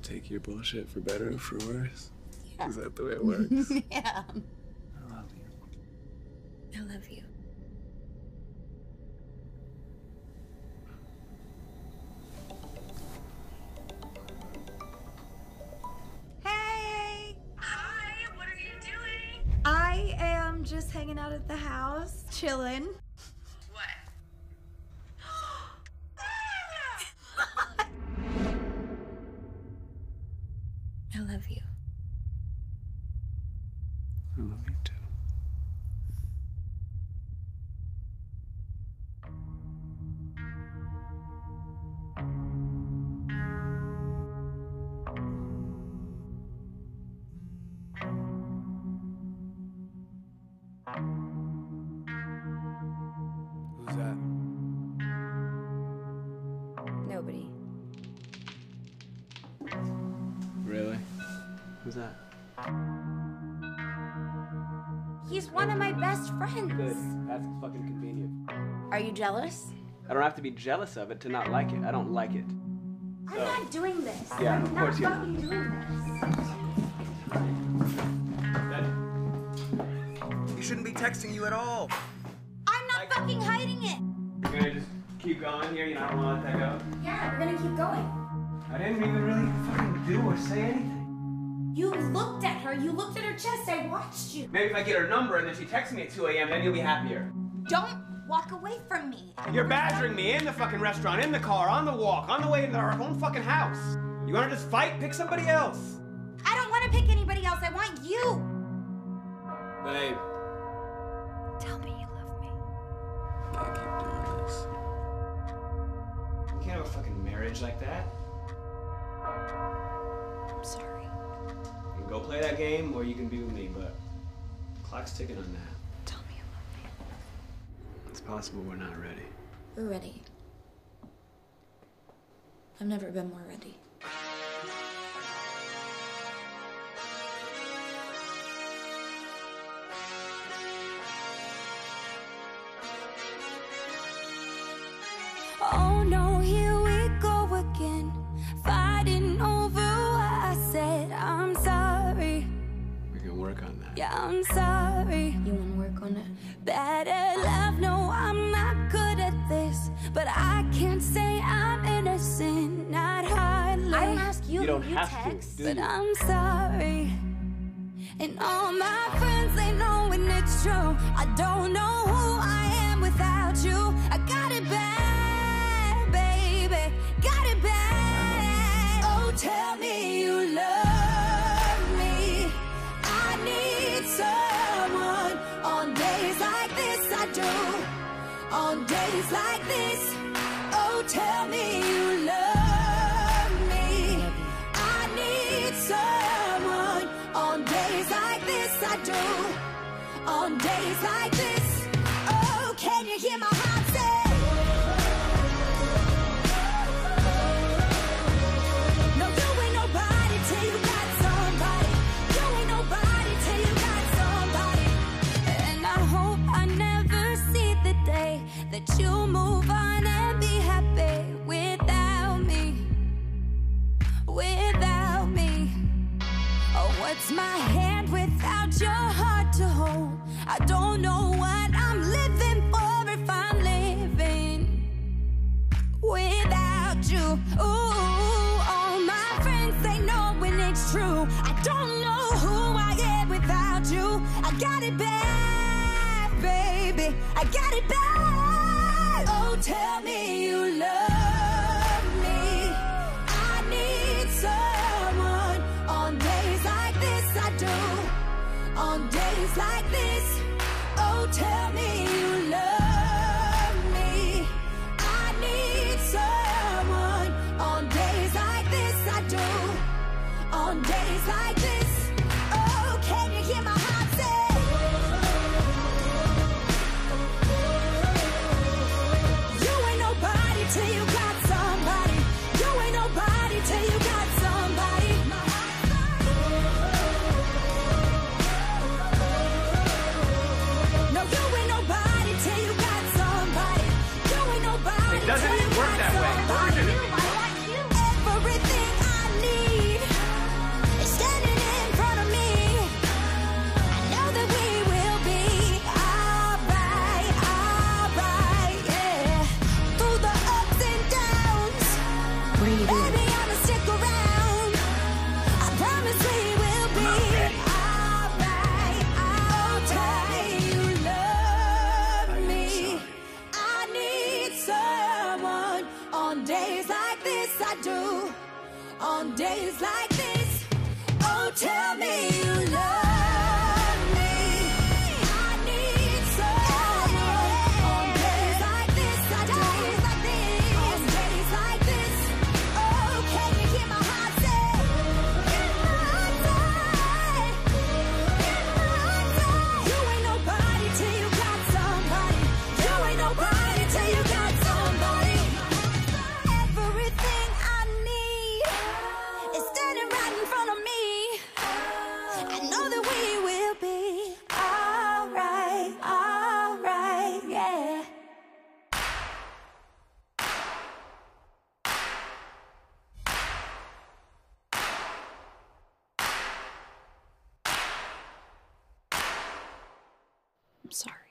take your bullshit for better or for worse? Yeah. Is that the way it works? Yeah. I love you. I love you. Hey! Hi, what are you doing? I am just hanging out at the house, chilling. What? I love you. I love you too. Who's that? Nobody. Really? Who's that? He's one of my best friends. Good. That's fucking convenient. Are you jealous? I don't have to be jealous of it to not like it. I don't like it. I'm not doing this. Yeah, I'm of not course you're fucking doing this. He shouldn't be texting you at all. I'm not fucking hiding it. You're gonna just keep going here? You know, I don't want to let that go? Yeah, we're gonna keep going. I didn't even really fucking do or say anything. You looked at her. You looked at her chest. I watched you. Maybe if I get her number and then she texts me at 2 a.m., then you'll be happier. Don't walk away from me. You're badgering me in the fucking restaurant, in the car, on the walk, on the way to our own fucking house. You wanna just fight? Pick somebody else. I don't want to pick anybody else. I want you. Babe. Tell me you love me. Can't keep doing this. You can't have a fucking marriage like that. I'm sorry. You can go play that game or you can be with me, but the clock's ticking on that. Tell me you love me. It's possible we're not ready. We're ready. I've never been more ready. Oh no, here we go again, fighting over what I said. I'm sorry. We can work on that. Yeah, I'm sorry. You want to work on it? Bad at love, no, I'm not good at this, but I can't say I'm innocent, not hardly. I don't ask you. You don't you have text. to, But I'm sorry. And all my friends, they know when it's true. I don't know who I am without you. I got it bad, baby. Got it bad. Oh, tell me you love me. I need someone. On days like this, I do. On days like this. Oh, tell me you love me. I need someone. On days like this, I do. On days like this. Oh, can you hear my heart say? No, you ain't nobody till you got somebody. You ain't nobody till you got somebody. And I hope I never see the day that you move on and be happy without me. Without me. Oh, what's my hand without your heart to hold? I don't know what I'm living for if I'm living without you. Ooh, all my friends, they know when it's true. I don't know who I am without you. I got it bad, baby. I got it bad. Oh, tell me you love me. I need someone. On days like this, I do. On days like this. Oh, tell me you love me. I need someone. On days like this, I do. On days like this. Oh, can you hear my heart say? You ain't nobody till you got somebody. You ain't nobody till you got somebody. No, you ain't nobody till you got somebody. You ain't nobody. It doesn't till you work got that way. somebody. Version of me. I want you. Everything I need. On days like this, I do. On days like this, oh, tell me you love me. I need someone. On days like this, I do. On days like this, oh, can you hear my heart say? Get my heart say. Get my heart say. You ain't nobody till you got somebody. You ain't nobody till you got somebody. Everything I need is standing right in front of me. I know that we will be alright, yeah. I'm sorry.